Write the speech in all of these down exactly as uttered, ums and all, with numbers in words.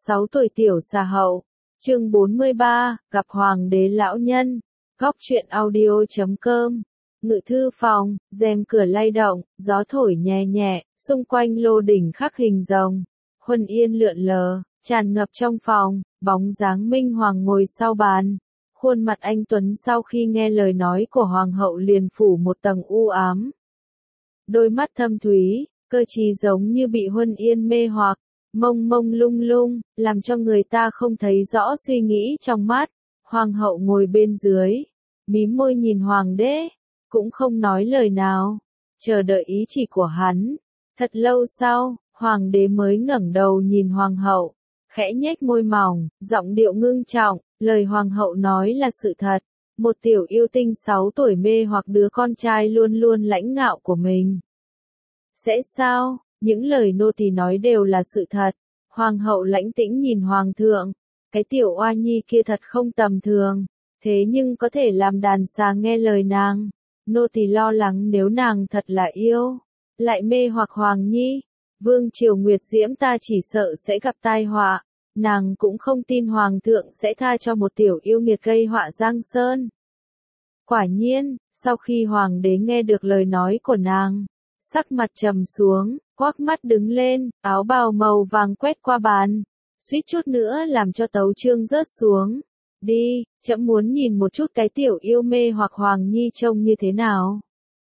sáu tuổi tiểu xà hậu. Chương bốn mươi ba, gặp hoàng đế lão nhân. Góc truyện audio chấm com. Ngự thư phòng, rèm cửa lay động, gió thổi nhẹ nhẹ, xung quanh lô đỉnh khắc hình rồng. Huân yên lượn lờ, tràn ngập trong phòng, bóng dáng Minh Hoàng ngồi sau bàn. Khuôn mặt anh tuấn sau khi nghe lời nói của hoàng hậu liền phủ một tầng u ám. Đôi mắt thâm thúy, cơ trí giống như bị Huân Yên mê hoặc, mông mông lung lung, làm cho người ta không thấy rõ suy nghĩ trong mắt. Hoàng hậu ngồi bên dưới, mím môi nhìn hoàng đế, cũng không nói lời nào, chờ đợi ý chỉ của hắn. Thật lâu sau, hoàng đế mới ngẩng đầu nhìn hoàng hậu, khẽ nhếch môi mỏng, giọng điệu ngưng trọng, lời hoàng hậu nói là sự thật. Một tiểu yêu tinh sáu tuổi mê hoặc đứa con trai luôn luôn lãnh ngạo của mình. Sẽ sao? Những lời nô tỳ nói đều là sự thật. Hoàng hậu lãnh tĩnh nhìn hoàng thượng. Cái tiểu oa nhi kia thật không tầm thường. Thế nhưng có thể làm đàn xà nghe lời nàng. Nô tỳ lo lắng nếu nàng thật là yêu, lại mê hoặc hoàng nhi. Vương triều Nguyệt Diễm ta chỉ sợ sẽ gặp tai họa. Nàng cũng không tin hoàng thượng sẽ tha cho một tiểu yêu nghiệt gây họa Giang Sơn. Quả nhiên, sau khi hoàng đế nghe được lời nói của nàng, sắc mặt trầm xuống, quắc mắt đứng lên, áo bào màu vàng quét qua bàn, suýt chút nữa làm cho tấu chương rớt xuống. Đi, trẫm muốn nhìn một chút cái tiểu yêu mê hoặc hoàng nhi trông như thế nào.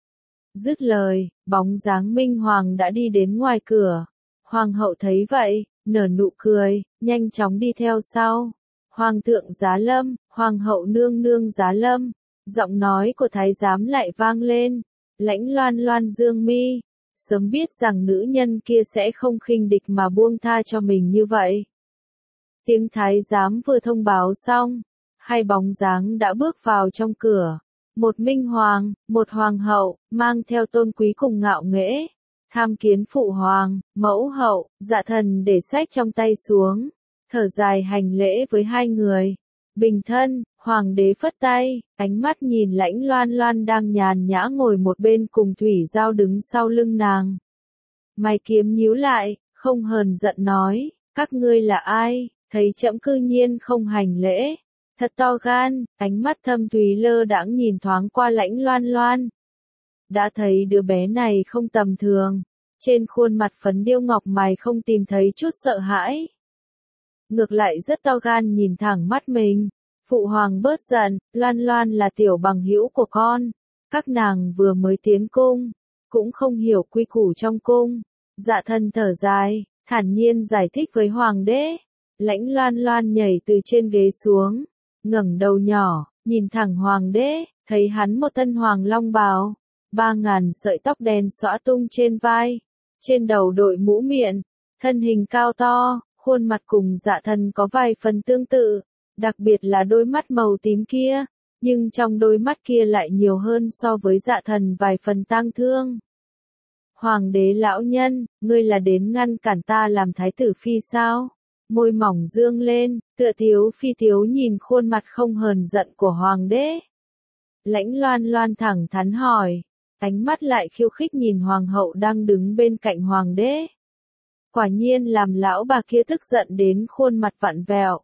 Dứt lời, bóng dáng Minh Hoàng đã đi đến ngoài cửa. Hoàng hậu thấy vậy, nở nụ cười, nhanh chóng đi theo sau. Hoàng thượng giá lâm, hoàng hậu nương nương giá lâm. Giọng nói của thái giám lại vang lên. Lãnh Loan Loan dương mi, sớm biết rằng nữ nhân kia sẽ không khinh địch mà buông tha cho mình như vậy. Tiếng thái giám vừa thông báo xong, hai bóng dáng đã bước vào trong cửa. Một minh hoàng, một hoàng hậu, mang theo tôn quý cùng ngạo nghễ. Tham kiến phụ hoàng, mẫu hậu, dạ thần để sách trong tay xuống, thở dài hành lễ với hai người. Bình thân, hoàng đế phất tay, ánh mắt nhìn Lãnh Loan Loan đang nhàn nhã ngồi một bên cùng Thủy Giao đứng sau lưng nàng. Mày kiếm nhíu lại, không hờn giận nói, các ngươi là ai, thấy trẫm cư nhiên không hành lễ. Thật to gan, ánh mắt thâm thúy lơ đãng nhìn thoáng qua Lãnh Loan Loan. Đã thấy đứa bé này không tầm thường, trên khuôn mặt phấn điêu ngọc mày không tìm thấy chút sợ hãi. Ngược lại rất to gan nhìn thẳng mắt mình. Phụ hoàng bớt giận, Loan Loan là tiểu bằng hữu của con. Các nàng vừa mới tiến cung, cũng không hiểu quy củ trong cung. Dạ thần thở dài, thản nhiên giải thích với hoàng đế. Lãnh Loan Loan nhảy từ trên ghế xuống, ngẩng đầu nhỏ, nhìn thẳng hoàng đế, thấy hắn một thân hoàng long bào, ba ngàn sợi tóc đen xõa tung trên vai, trên đầu đội mũ miện, thân hình cao to. Khuôn mặt cùng dạ thần có vài phần tương tự, đặc biệt là đôi mắt màu tím kia, nhưng trong đôi mắt kia lại nhiều hơn so với dạ thần vài phần tang thương. Hoàng đế lão nhân, ngươi là đến ngăn cản ta làm thái tử phi sao? Môi mỏng dương lên, tựa tiếu phi tiếu nhìn khuôn mặt không hờn giận của hoàng đế. Lãnh Loan Loan thẳng thắn hỏi, ánh mắt lại khiêu khích nhìn hoàng hậu đang đứng bên cạnh hoàng đế. Quả nhiên làm lão bà kia tức giận đến khuôn mặt vặn vẹo.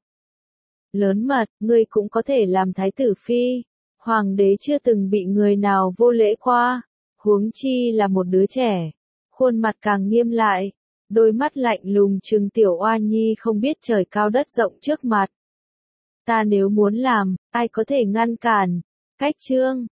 Lớn mật, ngươi cũng có thể làm thái tử phi. Hoàng đế chưa từng bị người nào vô lễ qua, huống chi là một đứa trẻ. Khuôn mặt càng nghiêm lại, đôi mắt lạnh lùng trừng tiểu oa nhi không biết trời cao đất rộng trước mặt. Ta nếu muốn làm, ai có thể ngăn cản? Cách chương,